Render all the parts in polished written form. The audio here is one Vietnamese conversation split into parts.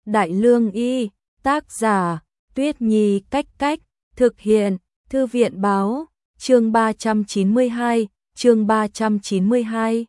Đại Lương Y, tác giả, Tuyết Nhi cách, thực hiện, Thư viện báo, chương 392.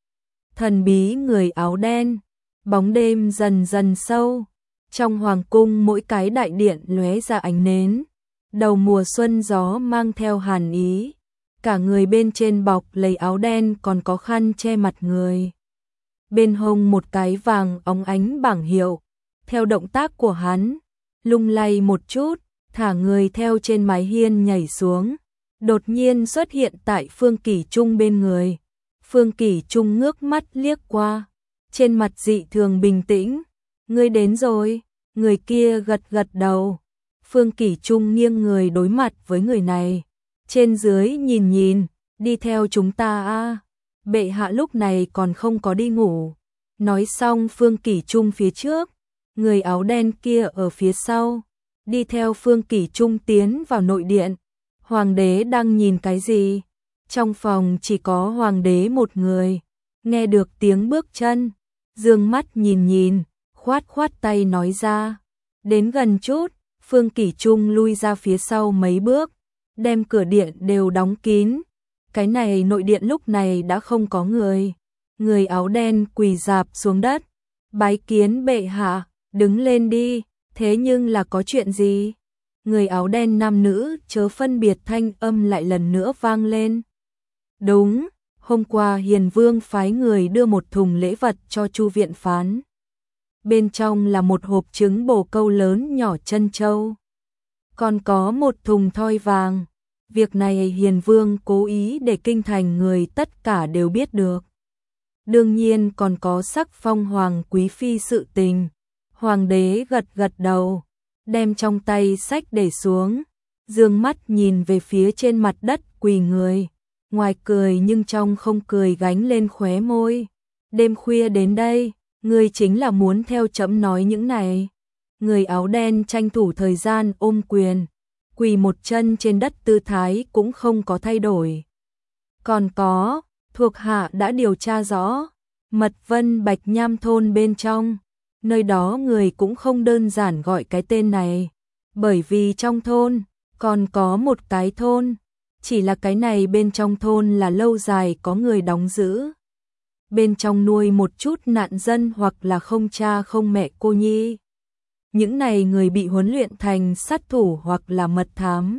Thần bí người áo đen, bóng đêm dần dần sâu, trong hoàng cung mỗi cái đại điện lóe ra ánh nến, đầu mùa xuân gió mang theo hàn ý, cả người bên trên bọc lấy áo đen còn có khăn che mặt người. Bên hông một cái vàng óng ánh bảng hiệu, theo động tác của hắn, lung lay một chút, thả người theo trên mái hiên nhảy xuống, đột nhiên xuất hiện tại Phương Kỷ Trung bên người. Phương Kỷ Trung ngước mắt liếc qua, trên mặt dị thường bình tĩnh, "Ngươi đến rồi." Người kia gật gật đầu. Phương Kỷ Trung nghiêng người đối mặt với người này, trên dưới nhìn nhìn, "Đi theo chúng ta a, bệ hạ lúc này còn không có đi ngủ." Nói xong Phương Kỷ Trung phía trước, người áo đen kia ở phía sau, đi theo Phương Kỷ Trung tiến vào nội điện. Hoàng đế đang nhìn cái gì? Trong phòng chỉ có hoàng đế một người, nghe được tiếng bước chân, dương mắt nhìn nhìn, khoát khoát tay nói ra, "Đến gần chút." Phương Kỷ Trung lui ra phía sau mấy bước, đem cửa điện đều đóng kín. Cái này nội điện lúc này đã không có người. Người áo đen quỳ rạp xuống đất, "Bái kiến bệ hạ." "Đứng lên đi." "Thế nhưng là có chuyện gì?" Người áo đen nam nữ chớ phân biệt thanh âm lại lần nữa vang lên. "Đúng, hôm qua Hiền Vương phái người đưa một thùng lễ vật cho Chu viện phán. Bên trong là một hộp trứng bồ câu lớn nhỏ trân châu, còn có một thùng thoi vàng. Việc này Hiền Vương cố ý để kinh thành người tất cả đều biết được. Đương nhiên còn có sắc phong hoàng quý phi sự tình." Hoàng đế gật gật đầu, đem trong tay sách để xuống, dương mắt nhìn về phía trên mặt đất quỳ người, ngoài cười nhưng trong không cười gánh lên khóe môi. "Đêm khuya đến đây, ngươi chính là muốn theo trẫm nói những này?" Người áo đen tranh thủ thời gian ôm quyền, quỳ một chân trên đất, tư thái cũng không có thay đổi. "Còn có, thuộc hạ đã điều tra rõ, Mật Vân Bạch Nham thôn bên trong, nơi đó người cũng không đơn giản gọi cái tên này, bởi vì trong thôn còn có một cái thôn, chỉ là cái này bên trong thôn là lâu dài có người đóng giữ. Bên trong nuôi một chút nạn dân hoặc là không cha không mẹ cô nhi. Những này người bị huấn luyện thành sát thủ hoặc là mật thám.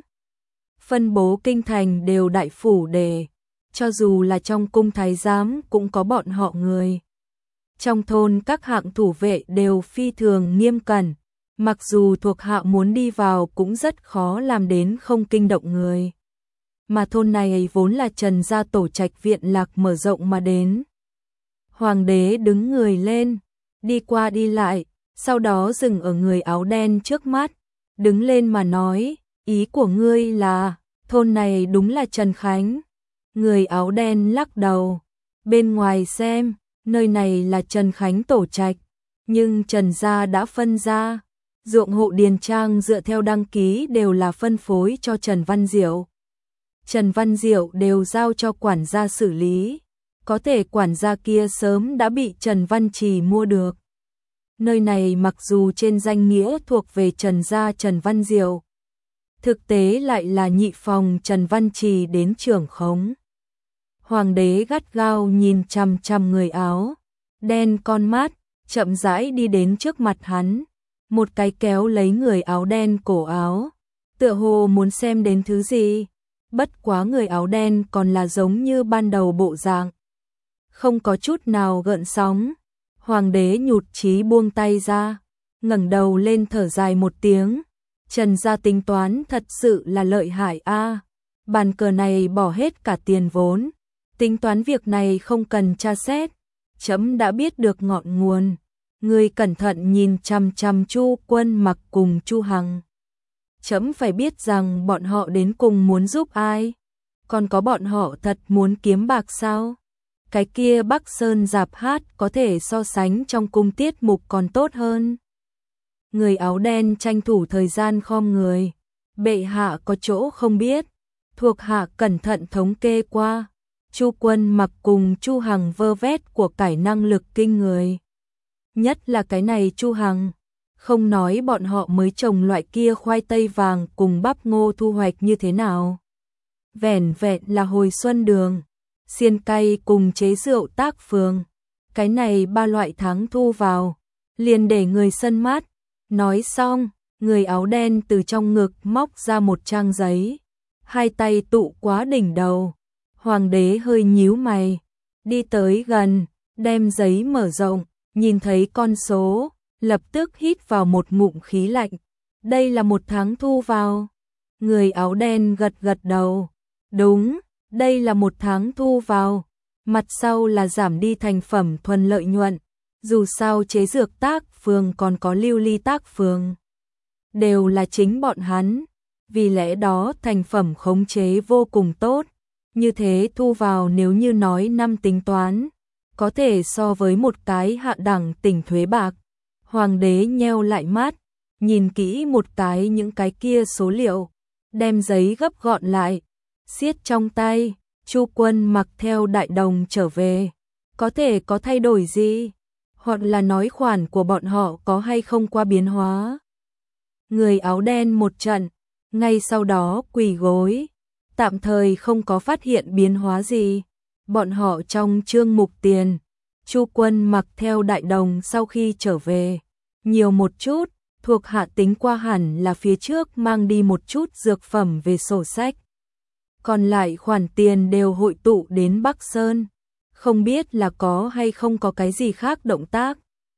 Phân bố kinh thành đều đại phủ đề, cho dù là trong cung thái giám cũng có bọn họ người. Trong thôn các hạng thủ vệ đều phi thường nghiêm cẩn, mặc dù thuộc hạ muốn đi vào cũng rất khó làm đến không kinh động người. Mà thôn này vốn là Trần gia tổ trạch viện lạc mở rộng mà đến." Hoàng đế đứng người lên, đi qua đi lại, sau đó dừng ở người áo đen trước mắt, đứng lên mà nói, "Ý của ngươi là, thôn này đúng là Trần Khánh?" Người áo đen lắc đầu, "Bên ngoài xem, nơi này là Trần Khánh tổ trạch, nhưng Trần gia đã phân ra, ruộng hộ điền trang dựa theo đăng ký đều là phân phối cho Trần Văn Diệu. Trần Văn Diệu đều giao cho quản gia xử lý, có thể quản gia kia sớm đã bị Trần Văn Trì mua được. Nơi này mặc dù trên danh nghĩa thuộc về Trần gia Trần Văn Diệu, thực tế lại là nhị phòng Trần Văn Trì đến trưởng khống." Hoàng đế gắt gao nhìn chằm chằm người áo đen con mắt, chậm rãi đi đến trước mặt hắn, một cái kéo lấy người áo đen cổ áo, tựa hồ muốn xem đến thứ gì. Bất quá người áo đen còn là giống như ban đầu bộ dạng, không có chút nào gợn sóng. Hoàng đế nhụt chí buông tay ra, ngẩng đầu lên thở dài một tiếng, "Trần gia tính toán thật sự là lợi hại a. Bàn cờ này bỏ hết cả tiền vốn, tính toán việc này không cần tra xét, trẫm đã biết được ngọn nguồn. Ngươi cẩn thận nhìn chằm chằm Chu Quân Mặc cùng Chu Hằng. Trẫm phải biết rằng bọn họ đến cùng muốn giúp ai, còn có bọn họ thật muốn kiếm bạc sao? Cái kia Bắc Sơn Giạp Hát có thể so sánh trong cung tiết mục còn tốt hơn." Người áo đen tranh thủ thời gian khom người, "Bệ hạ có chỗ không biết, thuộc hạ cẩn thận thống kê qua, Chu Quân Mặc cùng Chu Hằng vơ vét của cải năng lực kinh người. Nhất là cái này Chu Hằng, Không nói bọn họ mới trồng loại kia khoai tây vàng cùng bắp ngô thu hoạch như thế nào. Vẻn vẹn là hồi xuân đường, xiên cay cùng chế rượu Tác Phường. Cái này 3 loại tháng thu vào, liền để người sân mát. Nói xong, người áo đen từ trong ngực móc ra một trang giấy, hai tay tụ quá đỉnh đầu. Hoàng đế hơi nhíu mày, đi tới gần, đem giấy mở rộng, nhìn thấy con số, lập tức hít vào một ngụm khí lạnh. Đây là 1 tháng thu vào. Người áo đen gật gật đầu. Đúng, đây là 1 tháng thu vào. Mặt sau là giảm đi thành phẩm thuần lợi nhuận. Dù sao chế dược Tác Phường còn có lưu ly Tác Phường, đều là chính bọn hắn. Vì lẽ đó thành phẩm khống chế vô cùng tốt. Như thế thu vào nếu như nói năm tính toán, có thể so với một cái hạ đẳng tỉnh thuế bạc. Hoàng đế nheo lại mắt, nhìn kỹ một cái những cái kia số liệu, đem giấy gấp gọn lại, siết trong tay. Chu Quân mặc theo đại đồng trở về, có thể có thay đổi gì? Hoặc là nói khoản của bọn họ có hay không qua biến hóa? Người áo đen một trận, ngay sau đó quỳ gối, tạm thời không có phát hiện biến hóa gì. Bọn họ trong chương mục tiền, Chu Quân mặc theo đại đồng sau khi trở về, nhiều một chút, thuộc hạ tính qua hẳn là phía trước mang đi một chút dược phẩm về sổ sách. Còn lại khoản tiền đều hội tụ đến Bắc Sơn, không biết là có hay không có cái gì khác động tác.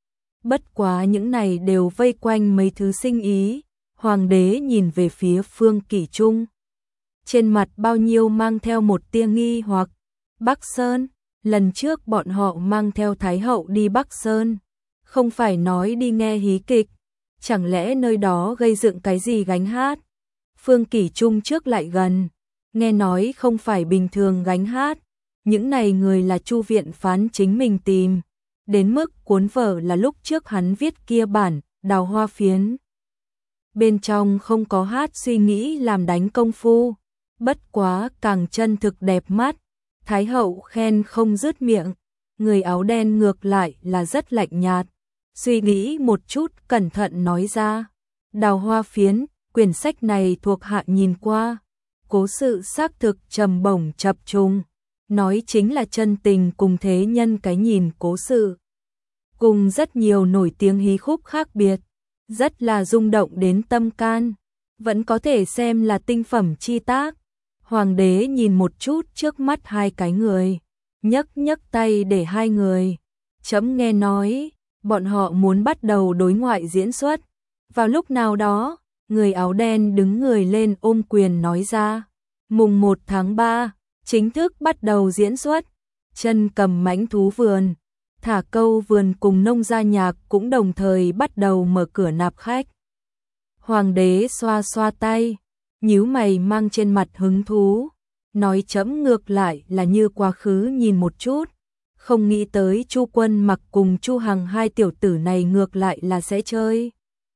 Bất quá những này đều vây quanh mấy thứ sinh ý. Hoàng đế nhìn về phía Phương Kỷ Trung, trên mặt bao nhiêu mang theo một tia nghi hoặc. Bắc Sơn, lần trước bọn họ mang theo Thái hậu đi Bắc Sơn, không phải nói đi nghe hí kịch, chẳng lẽ nơi đó gây dựng cái gì gánh hát? Phương Kỷ Trung trước lại gần, nghe nói không phải bình thường gánh hát, những này người là Chu viện phán chính mình tìm, đến mức cuốn vở là lúc trước hắn viết kia bản Đào Hoa Phiến. Bên trong không có hát suy nghĩ làm đánh công phu, bất quá càng chân thực đẹp mắt. Thái hậu khen không dứt miệng, người áo đen ngược lại là rất lạnh nhạt, suy nghĩ một chút cẩn thận nói ra. Đào Hoa Phiến, quyển sách này thuộc hạ nhìn qua, cố sự xác thực trầm bổng chập trùng, nói chính là chân tình cùng thế nhân cái nhìn cố sự, cùng rất nhiều nổi tiếng hí khúc khác biệt, rất là rung động đến tâm can, vẫn có thể xem là tinh phẩm chi tác. Hoàng đế nhìn một chút trước mắt hai cái người, nhấc nhấc tay để hai người. Chấm nghe nói, bọn họ muốn bắt đầu đối ngoại diễn xuất. Vào lúc nào đó, người áo đen đứng người lên ôm quyền nói ra. Mùng 1 tháng 3, chính thức bắt đầu diễn xuất. Chân cầm mãnh thú vườn, thả câu vườn cùng nông gia nhạc cũng đồng thời bắt đầu mở cửa nạp khách. Hoàng đế xoa xoa tay, nhíu mày mang trên mặt hứng thú, nói chấm ngược lại là như quá khứ nhìn một chút, không nghĩ tới Chu Quân mặc cùng Chu Hằng hai tiểu tử này ngược lại là sẽ chơi.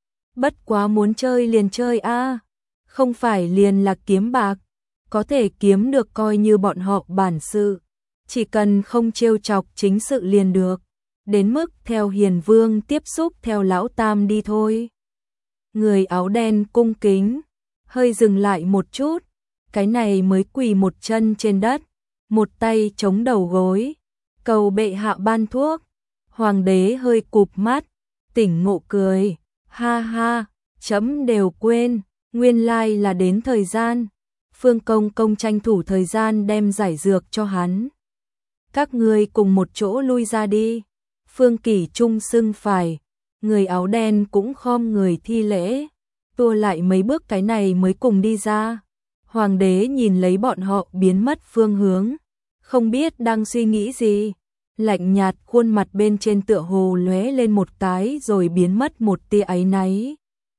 Bất quá muốn chơi liền chơi a, không phải liền là kiếm bạc, có thể kiếm được coi như bọn họ bản sự, chỉ cần không trêu chọc chính sự liền được, đến mức theo Hiền Vương tiếp xúc theo lão tam đi thôi. Người áo đen cung kính, hơi dừng lại một chút, cái này mới quỳ một chân trên đất, một tay chống đầu gối, cầu bệ hạ ban thuốc. Hoàng đế hơi cụp mắt, tỉnh ngộ cười, ha ha, chấm đều quên, nguyên lai là đến thời gian. Phương Công Công tranh thủ thời gian đem giải dược cho hắn. Các ngươi cùng một chỗ lui ra đi. Phương Kỷ Trung xưng phải, người áo đen cũng khom người thi lễ, tua lại mấy bước cái này mới cùng đi ra. Hoàng đế nhìn lấy bọn họ biến mất phương hướng, không biết đang suy nghĩ gì, lạnh nhạt khuôn mặt bên trên tựa hồ lóe lên một cái rồi biến mất một tia áy náy.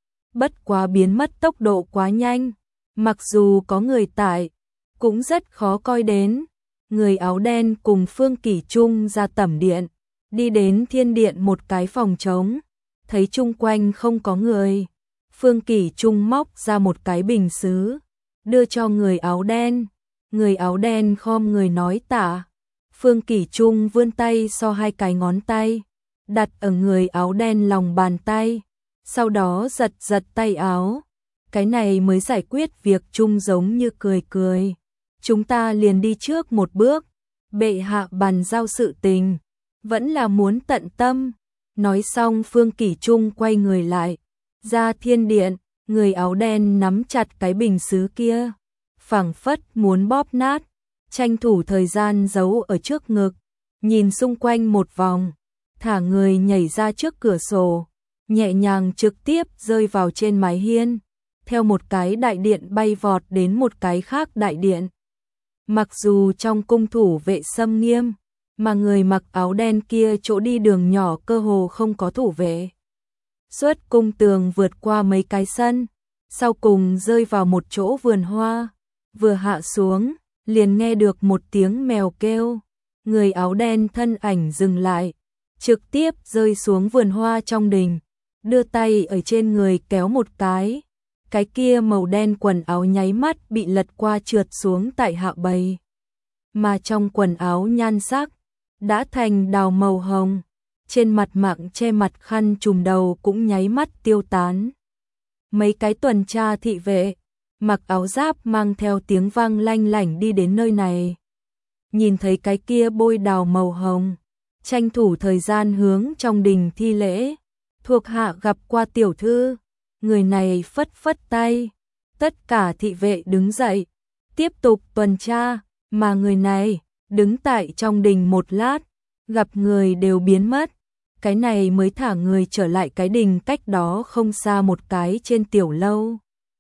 Bất quá biến mất tốc độ quá nhanh, mặc dù có người tại, cũng rất khó coi đến. Người áo đen cùng Phương Kỷ Trung ra tẩm điện, đi đến thiên điện một cái phòng trống, thấy chung quanh không có người. Phương Kỷ Trung móc ra một cái bình sứ, đưa cho người áo đen. Người áo đen khom người nói tạ. Phương Kỷ Trung vươn tay so hai cái ngón tay, đặt ở người áo đen lòng bàn tay. sau đó giật giật tay áo. Cái này mới giải quyết việc chung, giống như cười cười. Chúng ta liền đi trước một bước, bệ hạ bàn giao sự tình, vẫn là muốn tận tâm. Nói xong Phương Kỷ Trung quay người lại, ra thiên điện, người áo đen nắm chặt cái bình sứ kia, phảng phất muốn bóp nát, tranh thủ thời gian giấu ở trước ngực, nhìn xung quanh một vòng, thả người nhảy ra trước cửa sổ, nhẹ nhàng trực tiếp rơi vào trên mái hiên, theo một cái đại điện bay vọt đến một cái khác đại điện. Mặc dù trong cung thủ vệ xâm nghiêm, mà người mặc áo đen kia chỗ đi đường nhỏ cơ hồ không có thủ vệ. Xuất cung tường vượt qua mấy cái sân, sau cùng rơi vào một chỗ vườn hoa, vừa hạ xuống, liền nghe được một tiếng mèo kêu, người áo đen thân ảnh dừng lại, trực tiếp rơi xuống vườn hoa trong đình, đưa tay ở trên người kéo một cái kia màu đen quần áo nháy mắt bị lật qua trượt xuống tại hạ bầy. Mà trong quần áo nhan sắc, đã thành đào màu hồng, trên mặt mạng che mặt khăn trùm đầu cũng nháy mắt tiêu tán. Mấy cái tuần tra thị vệ, mặc áo giáp mang theo tiếng vang lanh lảnh đi đến nơi này. Nhìn thấy cái kia bôi đào màu hồng, tranh thủ thời gian hướng trong đình thi lễ, thuộc hạ gặp qua tiểu thư. Người này phất phất tay, tất cả thị vệ đứng dậy, tiếp tục tuần tra, mà người này đứng tại trong đình một lát, gặp người đều biến mất, cái này mới thả người trở lại cái đình cách đó không xa một cái trên tiểu lâu.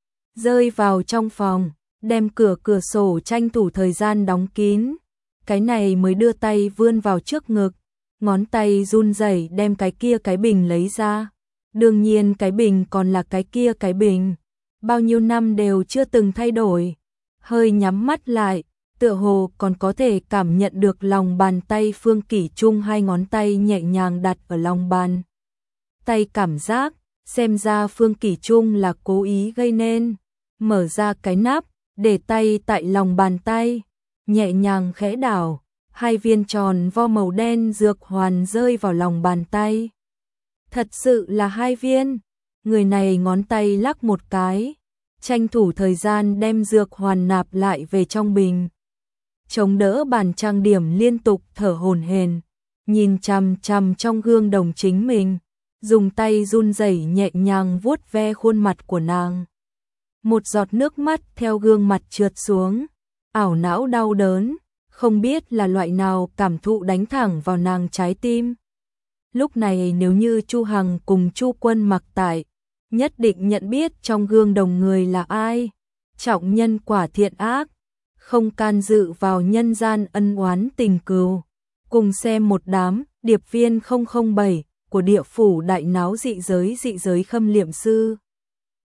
Rơi vào trong phòng, đem cửa sổ tranh thủ thời gian đóng kín, cái này mới đưa tay vươn vào trước ngực, ngón tay run rẩy đem cái bình lấy ra. Đương nhiên cái bình còn là cái bình, bao nhiêu năm đều chưa từng thay đổi. Hơi nhắm mắt lại, tựa hồ còn có thể cảm nhận được lòng bàn tay Phương Kỷ Trung, hai ngón tay nhẹ nhàng đặt ở lòng bàn tay cảm giác, xem ra Phương Kỷ Trung là cố ý gây nên. Mở ra cái nắp, để tay tại lòng bàn tay, nhẹ nhàng khẽ đảo, hai viên tròn vo màu đen dược hoàn rơi vào lòng bàn tay. Thật sự là hai viên. Người này ngón tay lắc một cái, tranh thủ thời gian đem dược hoàn nạp lại về trong bình. Chống đỡ bàn trang điểm liên tục thở hổn hển, nhìn chằm chằm trong gương đồng chính mình, dùng tay run rẩy nhẹ nhàng vuốt ve khuôn mặt của nàng. Một giọt nước mắt theo gương mặt trượt xuống, ảo não đau đớn, không biết là loại nào cảm thụ đánh thẳng vào nàng trái tim. Lúc này nếu như Chu Hằng cùng Chu Quân mặc tại, nhất định nhận biết trong gương đồng người là ai. Trọng nhân quả thiện ác, không can dự vào nhân gian ân oán tình cừu. Cùng xem một đám điệp viên 007 của địa phủ đại náo dị giới khâm liệm sư.